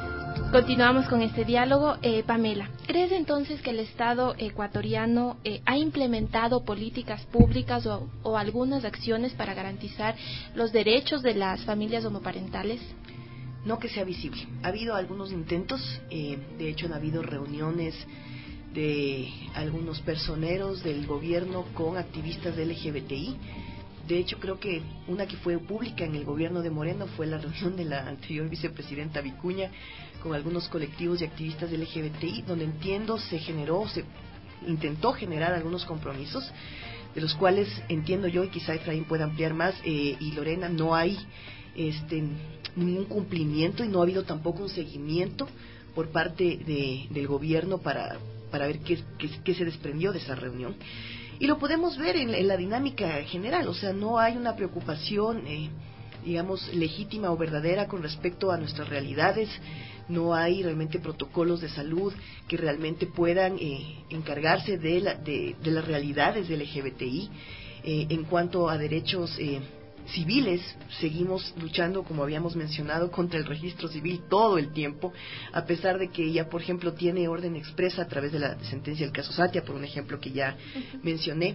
Continuamos con este diálogo. Pamela, ¿crees entonces que el Estado ecuatoriano ha implementado políticas públicas o algunas acciones para garantizar los derechos de las familias homoparentales? No que sea visible. Ha habido algunos intentos, de hecho han habido reuniones de algunos personeros del gobierno con activistas de LGBTI. De hecho, creo que una que fue pública en el gobierno de Moreno fue la reunión de la anterior vicepresidenta Vicuña con algunos colectivos y activistas de LGBTI, donde entiendo se intentó generar algunos compromisos, de los cuales entiendo yo, y quizá Efraín pueda ampliar más, y Lorena, no hay ningún cumplimiento y no ha habido tampoco un seguimiento por parte del gobierno para ver qué se desprendió de esa reunión. Y lo podemos ver en la dinámica general, o sea, no hay una preocupación, digamos, legítima o verdadera con respecto a nuestras realidades, no hay realmente protocolos de salud que realmente puedan encargarse de las realidades del LGBTI. En cuanto a derechos civiles, seguimos luchando, como habíamos mencionado, contra el registro civil todo el tiempo, a pesar de que ya, por ejemplo, tiene orden expresa a través de la sentencia del caso Satia, por un ejemplo que ya mencioné.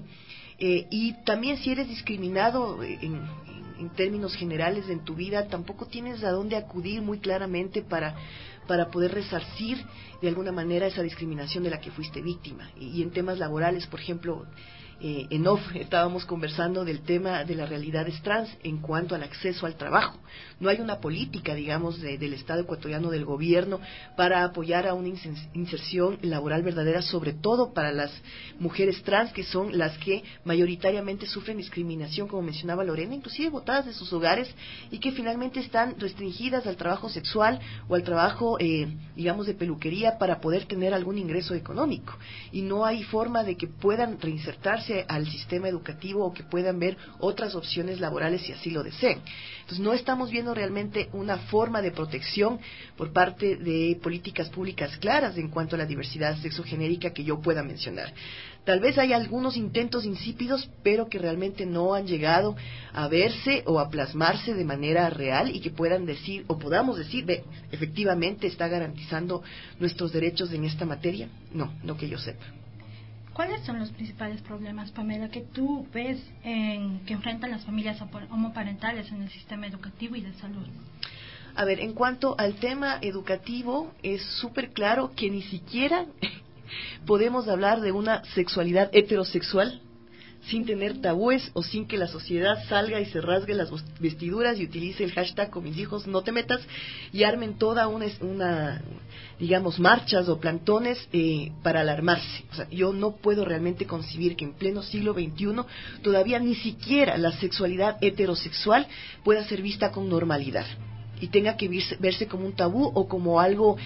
Y también si eres discriminado en términos generales en tu vida, tampoco tienes a dónde acudir muy claramente para poder resarcir de alguna manera esa discriminación de la que fuiste víctima. Y en temas laborales, por ejemplo, en off estábamos conversando del tema de las realidades trans en cuanto al acceso al trabajo. No hay una política, digamos, del Estado ecuatoriano, del gobierno, para apoyar a una inserción laboral verdadera, sobre todo para las mujeres trans, que son las que mayoritariamente sufren discriminación, como mencionaba Lorena, inclusive botadas de sus hogares, y que finalmente están restringidas al trabajo sexual o al trabajo, digamos, de peluquería para poder tener algún ingreso económico. Y no hay forma de que puedan reinsertarse al sistema educativo o que puedan ver otras opciones laborales si así lo deseen. Entonces no estamos viendo realmente una forma de protección por parte de políticas públicas claras en cuanto a la diversidad sexogenérica que yo pueda mencionar. Tal vez hay algunos intentos insípidos, pero que realmente no han llegado a verse o a plasmarse de manera real y que puedan decir o podamos decir, efectivamente está garantizando nuestros derechos en esta materia. No que yo sepa. ¿Cuáles son los principales problemas, Pamela, que tú ves que enfrentan las familias homoparentales en el sistema educativo y de salud? A ver, en cuanto al tema educativo, es súper claro que ni siquiera podemos hablar de una sexualidad heterosexual sin tener tabúes o sin que la sociedad salga y se rasgue las vestiduras y utilice el hashtag con mis hijos no te metas y armen toda una digamos, marchas o plantones para alarmarse. O sea, yo no puedo realmente concebir que en pleno siglo XXI todavía ni siquiera la sexualidad heterosexual pueda ser vista con normalidad y tenga que verse como un tabú o como algo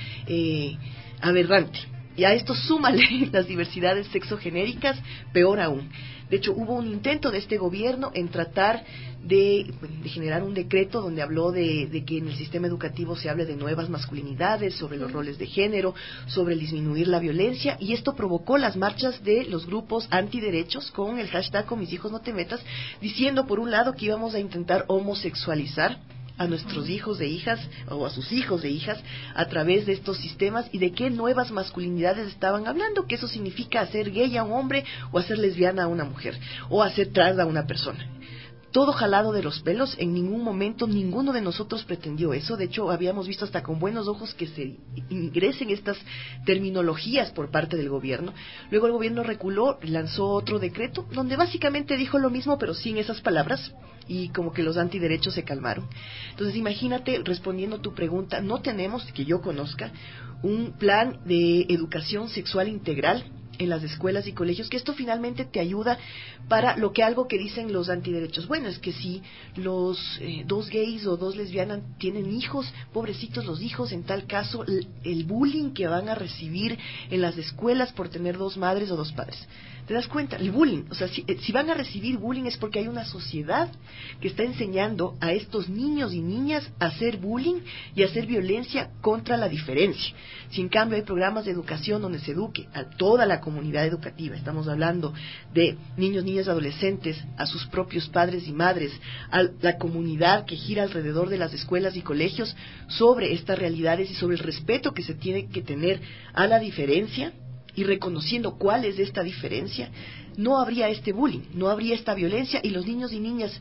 aberrante. Y a esto súmale las diversidades sexogenéricas, peor aún. De hecho, hubo un intento de este gobierno en tratar de generar un decreto donde habló de que en el sistema educativo se hable de nuevas masculinidades, sobre los roles de género, sobre el disminuir la violencia, y esto provocó las marchas de los grupos antiderechos con el hashtag con mis hijos no te metas, diciendo por un lado que íbamos a intentar homosexualizar a nuestros hijos e hijas, o a sus hijos e hijas, a través de estos sistemas, y de qué nuevas masculinidades estaban hablando, que eso significa hacer gay a un hombre, o hacer lesbiana a una mujer, o hacer trans a una persona. Todo jalado de los pelos, en ningún momento ninguno de nosotros pretendió eso. De hecho, habíamos visto hasta con buenos ojos que se ingresen estas terminologías por parte del gobierno. Luego el gobierno reculó, lanzó otro decreto, donde básicamente dijo lo mismo, pero sin esas palabras, y como que los antiderechos se calmaron. Entonces, imagínate, respondiendo a tu pregunta, no tenemos, que yo conozca, un plan de educación sexual integral en las escuelas y colegios, que esto finalmente te ayuda para algo que dicen los antiderechos. Bueno, es que si los dos gays o dos lesbianas tienen hijos, pobrecitos los hijos, en tal caso el bullying que van a recibir en las escuelas por tener dos madres o dos padres. ¿Te das cuenta? El bullying, o sea, si van a recibir bullying es porque hay una sociedad que está enseñando a estos niños y niñas a hacer bullying y a hacer violencia contra la diferencia. Si en cambio hay programas de educación donde se eduque a toda la comunidad educativa, estamos hablando de niños, niñas, adolescentes, a sus propios padres y madres, a la comunidad que gira alrededor de las escuelas y colegios sobre estas realidades y sobre el respeto que se tiene que tener a la diferencia y reconociendo cuál es esta diferencia, no habría este bullying, no habría esta violencia y los niños y niñas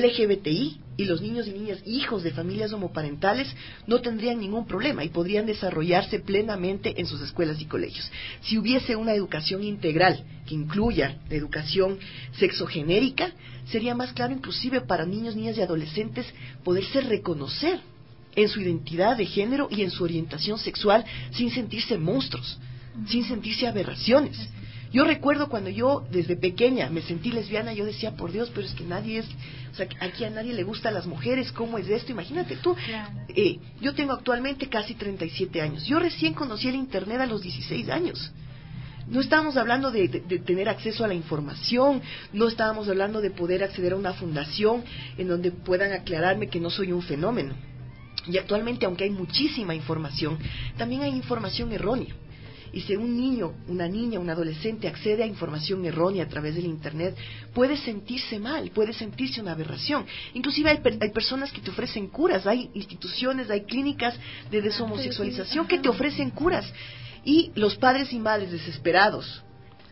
LGBTI y los niños y niñas hijos de familias homoparentales no tendrían ningún problema y podrían desarrollarse plenamente en sus escuelas y colegios. Si hubiese una educación integral que incluya la educación sexogenérica, sería más claro inclusive para niños, niñas y adolescentes poderse reconocer en su identidad de género y en su orientación sexual sin sentirse monstruos, sin sentirse aberraciones. Yo recuerdo cuando yo desde pequeña me sentí lesbiana, yo decía, por Dios, pero es que nadie es, o sea, aquí a nadie le gustan las mujeres, ¿cómo es esto? Imagínate tú. Claro. Yo tengo actualmente casi 37 años. Yo recién conocí el Internet a los 16 años. No estábamos hablando de tener acceso a la información, no estábamos hablando de poder acceder a una fundación en donde puedan aclararme que no soy un fenómeno. Y actualmente, aunque hay muchísima información, también hay información errónea. Y si un niño, una niña, un adolescente accede a información errónea a través del Internet, puede sentirse mal, puede sentirse una aberración. Inclusive hay personas que te ofrecen curas, hay instituciones, hay clínicas de deshomosexualización que te ofrecen curas. Y los padres y madres desesperados,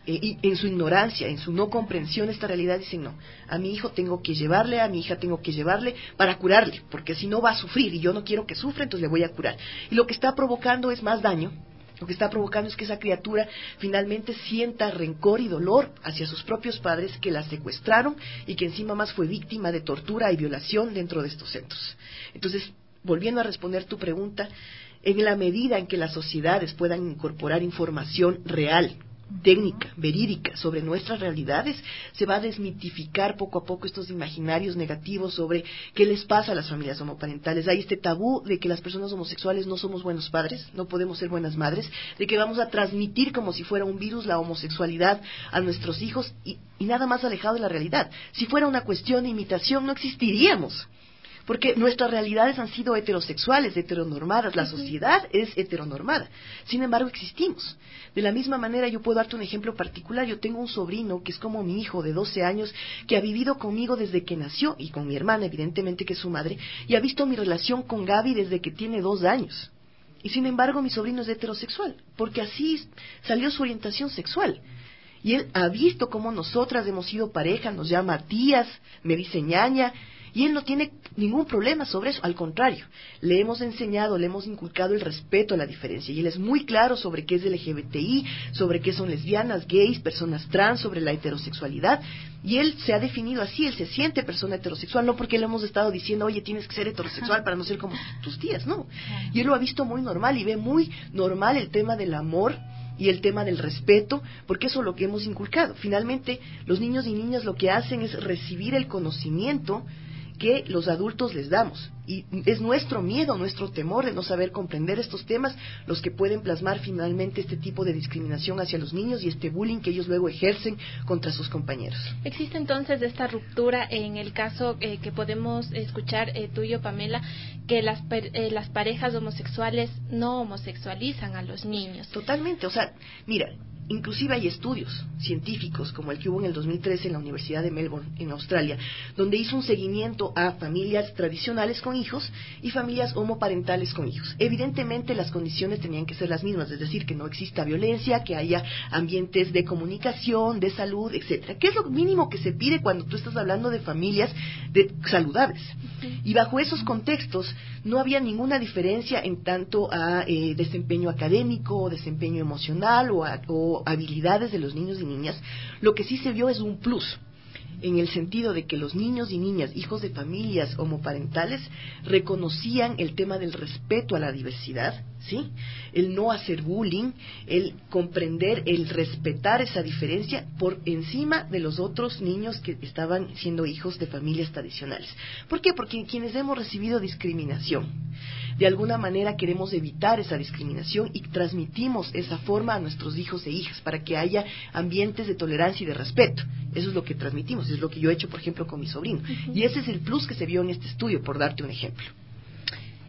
y en su ignorancia, en su no comprensión de esta realidad, dicen, no, a mi hijo tengo que llevarle, a mi hija tengo que llevarle para curarle, porque si no va a sufrir y yo no quiero que sufra, entonces le voy a curar. Y lo que está provocando es más daño. Lo que está provocando es que esa criatura finalmente sienta rencor y dolor hacia sus propios padres que la secuestraron y que encima más fue víctima de tortura y violación dentro de estos centros. Entonces, volviendo a responder tu pregunta, en la medida en que las sociedades puedan incorporar información real, técnica, verídica sobre nuestras realidades, se va a desmitificar poco a poco estos imaginarios negativos sobre qué les pasa a las familias homoparentales. Hay este tabú de que las personas homosexuales no somos buenos padres, no podemos ser buenas madres, de que vamos a transmitir como si fuera un virus la homosexualidad a nuestros hijos y nada más alejado de la realidad. Si fuera una cuestión de imitación no existiríamos. Porque nuestras realidades han sido heterosexuales, heteronormadas, la sociedad es heteronormada, sin embargo existimos. De la misma manera yo puedo darte un ejemplo particular, yo tengo un sobrino que es como mi hijo de 12 años, que ha vivido conmigo desde que nació, y con mi hermana evidentemente que es su madre, y ha visto mi relación con Gaby desde que tiene 2 años. Y sin embargo mi sobrino es heterosexual, porque así salió su orientación sexual. Y él ha visto cómo nosotras hemos sido pareja, nos llama tías, me dice ñaña, y él no tiene ningún problema sobre eso, al contrario, le hemos enseñado, le hemos inculcado el respeto a la diferencia, y él es muy claro sobre qué es LGBTI, sobre qué son lesbianas, gays, personas trans, sobre la heterosexualidad, y él se ha definido así, él se siente persona heterosexual, no porque le hemos estado diciendo, oye, tienes que ser heterosexual para no ser como tus tías, no, y él lo ha visto muy normal, y ve muy normal el tema del amor, y el tema del respeto, porque eso es lo que hemos inculcado. Finalmente, los niños y niñas lo que hacen es recibir el conocimiento que los adultos les damos, y es nuestro miedo, nuestro temor de no saber comprender estos temas los que pueden plasmar finalmente este tipo de discriminación hacia los niños y este bullying que ellos luego ejercen contra sus compañeros. ¿Existe entonces esta ruptura en el caso que podemos escuchar tuyo, Pamela, que las parejas homosexuales no homosexualizan a los niños? Totalmente, o sea, mira, inclusive hay estudios científicos como el que hubo en el 2013 en la Universidad de Melbourne, en Australia, donde hizo un seguimiento a familias tradicionales con hijos y familias homoparentales con hijos. Evidentemente las condiciones tenían que ser las mismas, es decir, que no exista violencia, que haya ambientes de comunicación, de salud, etcétera. ¿Qué es lo mínimo que se pide cuando tú estás hablando de familias saludables? Y bajo esos contextos no había ninguna diferencia en tanto a desempeño académico, o desempeño emocional o habilidades de los niños y niñas. Lo que sí se vio es un plus, en el sentido de que los niños y niñas, hijos de familias homoparentales, reconocían el tema del respeto a la diversidad, ¿sí? El no hacer bullying, el comprender, el respetar esa diferencia por encima de los otros niños que estaban siendo hijos de familias tradicionales. ¿Por qué? Porque quienes hemos recibido discriminación, de alguna manera queremos evitar esa discriminación y transmitimos esa forma a nuestros hijos e hijas para que haya ambientes de tolerancia y de respeto. Eso es lo que transmitimos, es lo que yo he hecho, por ejemplo, con mi sobrino. Y ese es el plus que se vio en este estudio, por darte un ejemplo.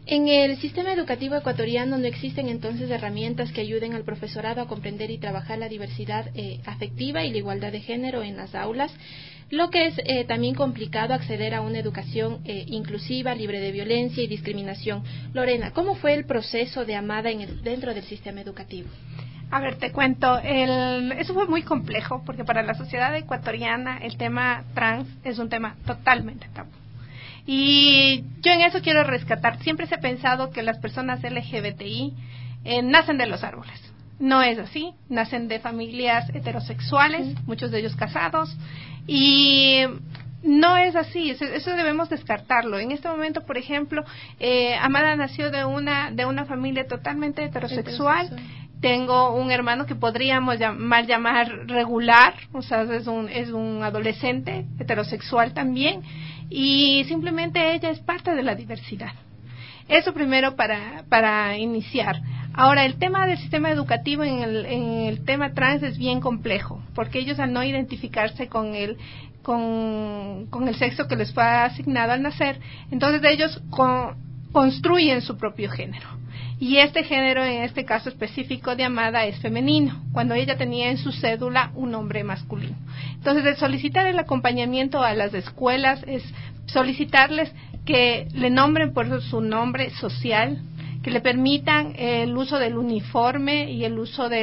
En el sistema educativo ecuatoriano no existen entonces herramientas que ayuden al profesorado a comprender y trabajar la diversidad afectiva y la igualdad de género en las aulas, lo que es también complicado acceder a una educación inclusiva, libre de violencia y discriminación. Lorena, ¿cómo fue el proceso de Amada dentro del sistema educativo? A ver, te cuento, eso fue muy complejo porque para la sociedad ecuatoriana el tema trans es un tema totalmente tabú. Y yo en eso quiero rescatar, siempre se ha pensado que las personas LGBTI nacen de los árboles. No es así, nacen de familias heterosexuales, muchos de ellos casados, y no es así, eso debemos descartarlo. En este momento, por ejemplo, Amada nació de una familia totalmente heterosexual. Tengo un hermano que podríamos llamar regular, o sea, es un adolescente heterosexual también, y simplemente ella es parte de la diversidad. Eso primero para iniciar. Ahora, el tema del sistema educativo en el tema trans es bien complejo, porque ellos al no identificarse con el sexo que les fue asignado al nacer, entonces ellos construyen su propio género. Y este género, en este caso específico de Amada, es femenino, cuando ella tenía en su cédula un nombre masculino. Entonces, el solicitar el acompañamiento a las escuelas es solicitarles que le nombren por su nombre social, que le permitan el uso del uniforme y el uso de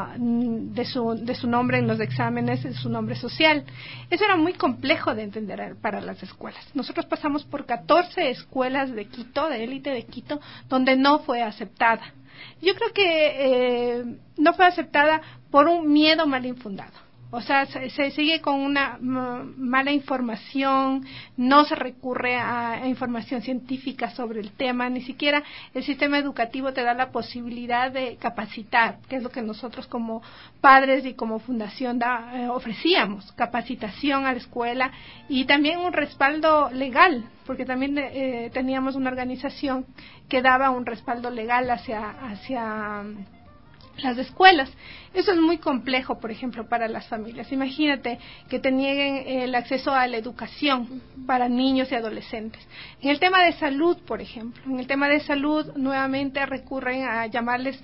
su nombre en los exámenes, de su nombre social. Eso era muy complejo de entender para las escuelas. Nosotros pasamos por 14 escuelas de Quito, de élite de Quito, donde no fue aceptada. Yo creo que no fue aceptada por un miedo mal infundado. O sea, se sigue con una mala información, no se recurre a información científica sobre el tema, ni siquiera el sistema educativo te da la posibilidad de capacitar, que es lo que nosotros como padres y como fundación ofrecíamos, capacitación a la escuela y también un respaldo legal, porque también teníamos una organización que daba un respaldo legal hacia las escuelas. Eso es muy complejo, por ejemplo, para las familias. Imagínate que te nieguen el acceso a la educación para niños y adolescentes. En el tema de salud, por ejemplo, nuevamente recurren a llamarles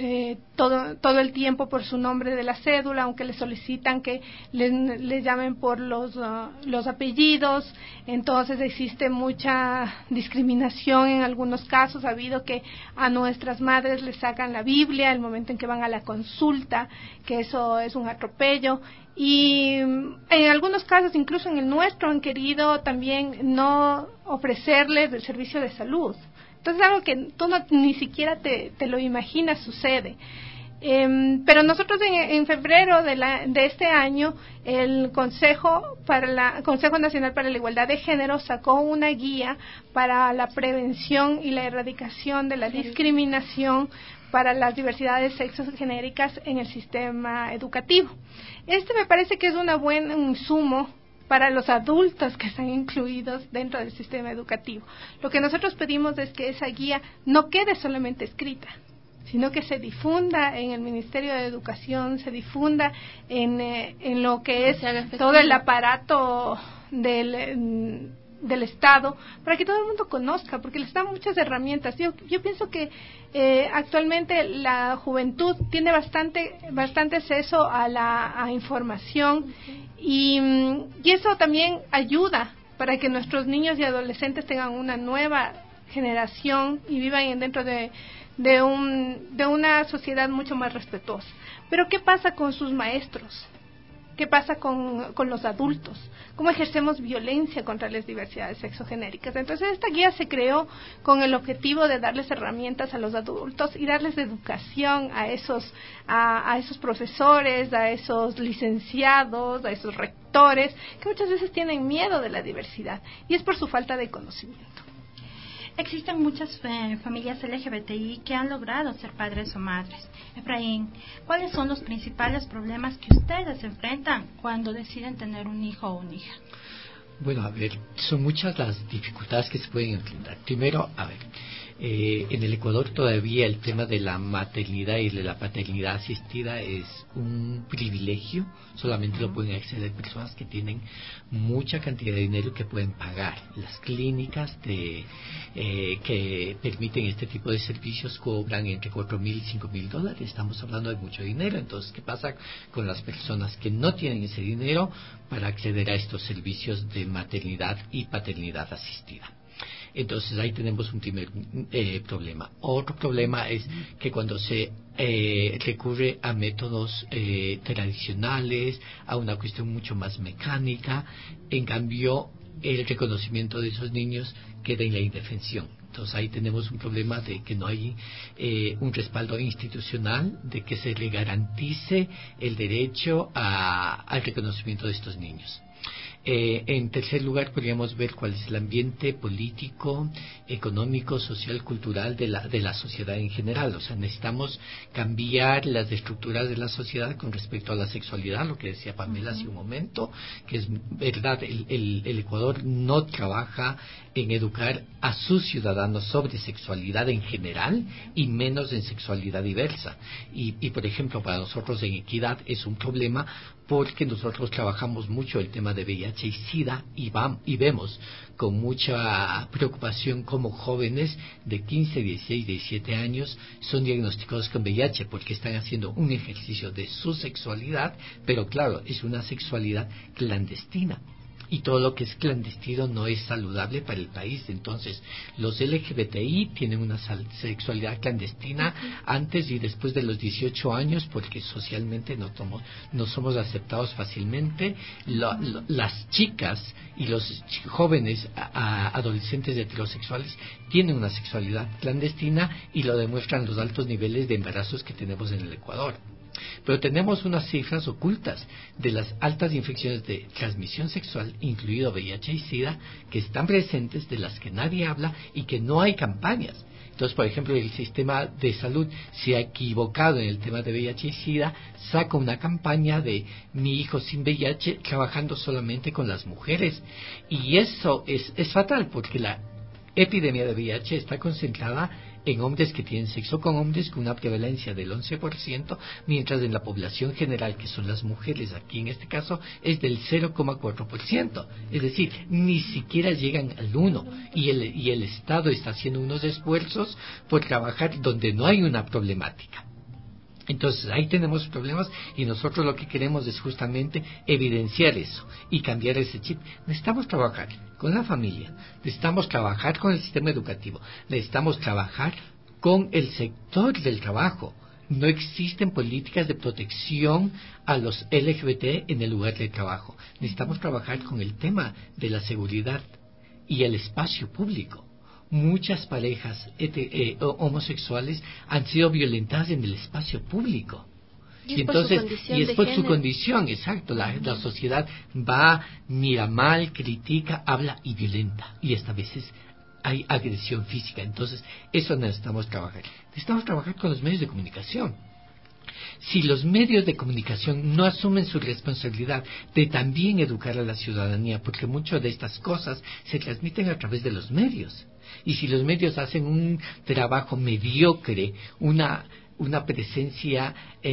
todo el tiempo por su nombre de la cédula, aunque les solicitan que les llamen por los apellidos. Entonces existe mucha discriminación en algunos casos. Ha habido que a nuestras madres les sacan la Biblia el momento en que van a la consulta, que eso es un atropello. Y en algunos casos, incluso en el nuestro, han querido también no ofrecerles el servicio de salud. Entonces, algo que tú ni siquiera te lo imaginas sucede. Pero nosotros en febrero de este año, el Consejo Nacional para la Igualdad de Género sacó una guía para la prevención y la erradicación de la discriminación para las diversidades sexogenéricas en el sistema educativo. Me parece que es un buen insumo para los adultos que están incluidos dentro del sistema educativo. Lo que nosotros pedimos es que esa guía no quede solamente escrita, sino que se difunda en el Ministerio de Educación, se difunda en lo que es todo el aparato del Estado, para que todo el mundo conozca, porque les dan muchas herramientas. Yo pienso que actualmente la juventud tiene bastante acceso a información y eso también ayuda para que nuestros niños y adolescentes tengan una nueva generación y vivan dentro de una sociedad mucho más respetuosa. Pero ¿qué pasa con sus maestros? ¿Qué pasa con los adultos? ¿Cómo ejercemos violencia contra las diversidades sexogenéricas? Entonces, esta guía se creó con el objetivo de darles herramientas a los adultos y darles educación a esos profesores, a esos licenciados, a esos rectores, que muchas veces tienen miedo de la diversidad, y es por su falta de conocimiento. Existen muchas familias LGBTI que han logrado ser padres o madres. Efraín, ¿cuáles son los principales problemas que ustedes enfrentan cuando deciden tener un hijo o una hija? Bueno, a ver, son muchas las dificultades que se pueden enfrentar. Primero, En el Ecuador todavía el tema de la maternidad y de la paternidad asistida es un privilegio, solamente lo pueden acceder personas que tienen mucha cantidad de dinero que pueden pagar. Las clínicas que permiten este tipo de servicios cobran entre $4,000 y $5,000, estamos hablando de mucho dinero. Entonces, ¿qué pasa con las personas que no tienen ese dinero para acceder a estos servicios de maternidad y paternidad asistida? Entonces ahí tenemos un primer problema. Otro problema es que cuando se recurre a métodos tradicionales, a una cuestión mucho más mecánica, en cambio el reconocimiento de esos niños queda en la indefensión. Entonces ahí tenemos un problema de que no hay un respaldo institucional, de que se le garantice el derecho al reconocimiento de estos niños. En tercer lugar, podríamos ver cuál es el ambiente político, económico, social, cultural de la sociedad en general. O sea, necesitamos cambiar las estructuras de la sociedad con respecto a la sexualidad, lo que decía Pamela hace un momento, que es verdad, el Ecuador no trabaja en educar a sus ciudadanos sobre sexualidad en general y menos en sexualidad diversa. Y por ejemplo, para nosotros en Equidad es un problema porque nosotros trabajamos mucho el tema de VIH y SIDA y vemos con mucha preocupación cómo jóvenes de 15, 16, 17 años son diagnosticados con VIH porque están haciendo un ejercicio de su sexualidad, pero claro, es una sexualidad clandestina. Y todo lo que es clandestino no es saludable para el país. Entonces, los LGBTI tienen una sexualidad clandestina antes y después de los 18 años porque socialmente no somos aceptados fácilmente. Las chicas y los jóvenes adolescentes heterosexuales tienen una sexualidad clandestina y lo demuestran los altos niveles de embarazos que tenemos en el Ecuador. Pero tenemos unas cifras ocultas de las altas infecciones de transmisión sexual, incluido VIH y SIDA, que están presentes, de las que nadie habla y que no hay campañas. Entonces, por ejemplo, el sistema de salud se ha equivocado en el tema de VIH y SIDA, saca una campaña de mi hijo sin VIH trabajando solamente con las mujeres. Y eso es fatal porque la epidemia de VIH está concentrada en hombres que tienen sexo con hombres con una prevalencia del 11%, mientras en la población general, que son las mujeres aquí en este caso, es del 0,4%. Es decir, ni siquiera llegan al 1%. Y el Estado está haciendo unos esfuerzos por trabajar donde no hay una problemática. Entonces ahí tenemos problemas y nosotros lo que queremos es justamente evidenciar eso y cambiar ese chip. Necesitamos trabajar con la familia, necesitamos trabajar con el sistema educativo, necesitamos trabajar con el sector del trabajo. No existen políticas de protección a los LGBT en el lugar de trabajo. Necesitamos trabajar con el tema de la seguridad y el espacio público. Muchas parejas homosexuales han sido violentadas en el espacio público. Y entonces, es por su condición, exacto. La sociedad va, mira mal, critica, habla y violenta. Y esta veces hay agresión física. Entonces, eso necesitamos trabajar. Necesitamos trabajar con los medios de comunicación. Si los medios de comunicación no asumen su responsabilidad de también educar a la ciudadanía, porque muchas de estas cosas se transmiten a través de los medios, y si los medios hacen un trabajo mediocre, una presencia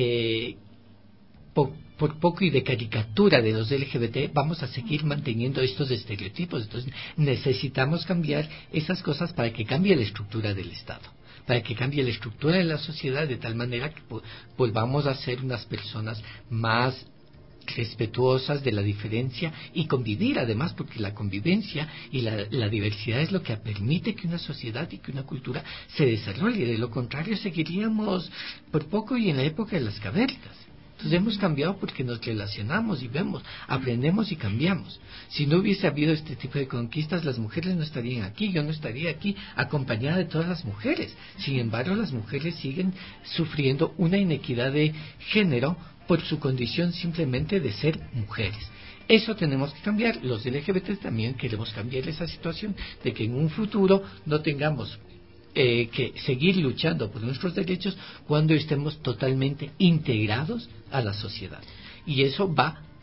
por poco y de caricatura de los LGBT, vamos a seguir manteniendo estos estereotipos. Entonces necesitamos cambiar esas cosas para que cambie la estructura del Estado, para que cambie la estructura de la sociedad de tal manera que volvamos a ser unas personas más respetuosas de la diferencia y convivir además, porque la convivencia y la diversidad es lo que permite que una sociedad y que una cultura se desarrolle. De lo contrario seguiríamos por poco y en la época de las cavernas. Entonces hemos cambiado porque nos relacionamos y vemos, aprendemos y cambiamos. Si no hubiese habido este tipo de conquistas, las mujeres no estarían aquí, yo no estaría aquí acompañada de todas las mujeres. Sin embargo, las mujeres siguen sufriendo una inequidad de género por su condición simplemente de ser mujeres. Eso tenemos que cambiar. Los LGBT también queremos cambiar esa situación de que en un futuro no tengamos que seguir luchando por nuestros derechos cuando estemos totalmente integrados a la sociedad. Y eso va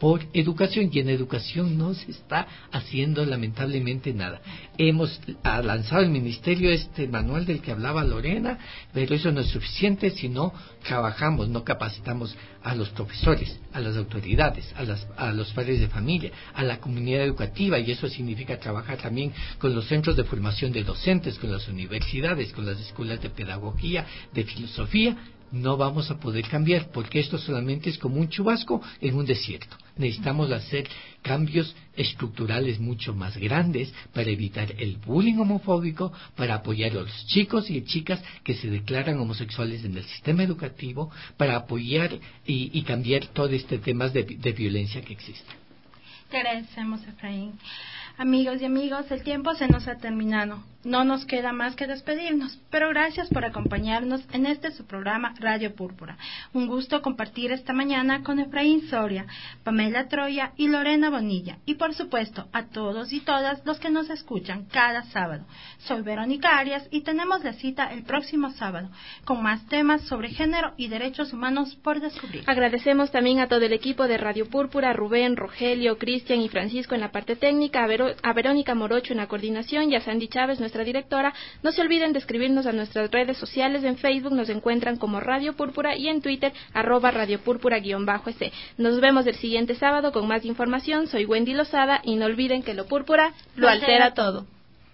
por educación, y en educación no se está haciendo lamentablemente nada. Hemos lanzado el ministerio este manual del que hablaba Lorena, pero eso no es suficiente si no trabajamos, no capacitamos a los profesores, a las autoridades, a los padres de familia, a la comunidad educativa, y eso significa trabajar también con los centros de formación de docentes, con las universidades, con las escuelas de pedagogía, de filosofía. No vamos a poder cambiar, porque esto solamente es como un chubasco en un desierto. Necesitamos hacer cambios estructurales mucho más grandes para evitar el bullying homofóbico, para apoyar a los chicos y chicas que se declaran homosexuales en el sistema educativo, para apoyar y cambiar todo este tema de violencia que existe. Te agradecemos, Efraín. Amigos y amigos, el tiempo se nos ha terminado. No nos queda más que despedirnos, pero gracias por acompañarnos en su programa Radio Púrpura. Un gusto compartir esta mañana con Efraín Soria, Pamela Troya y Lorena Bonilla, y por supuesto a todos y todas los que nos escuchan cada sábado. Soy Verónica Arias y tenemos la cita el próximo sábado con más temas sobre género y derechos humanos por descubrir. Agradecemos también a todo el equipo de Radio Púrpura, Rubén, Rogelio, Cristian y Francisco en la parte técnica, a Verónica Morocho en la coordinación y a Sandy Chávez, nuestra directora. No se olviden de escribirnos a nuestras redes sociales. En Facebook nos encuentran como Radio Púrpura y en Twitter @Radio Púrpura_. Nos vemos el siguiente sábado con más información. Soy Wendy Lozada y no olviden que lo púrpura lo altera todo.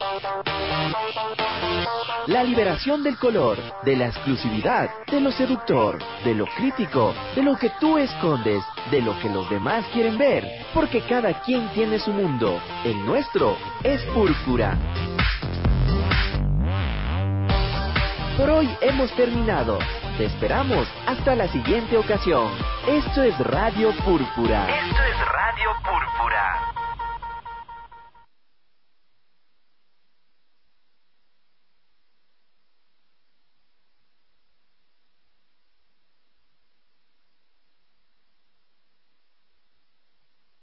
La liberación del color, de la exclusividad, de lo seductor, de lo crítico, de lo que tú escondes, de lo que los demás quieren ver, porque cada quien tiene su mundo. El nuestro es púrpura. Por hoy hemos terminado. Te esperamos hasta la siguiente ocasión. Esto es Radio Púrpura. Esto es Radio Púrpura.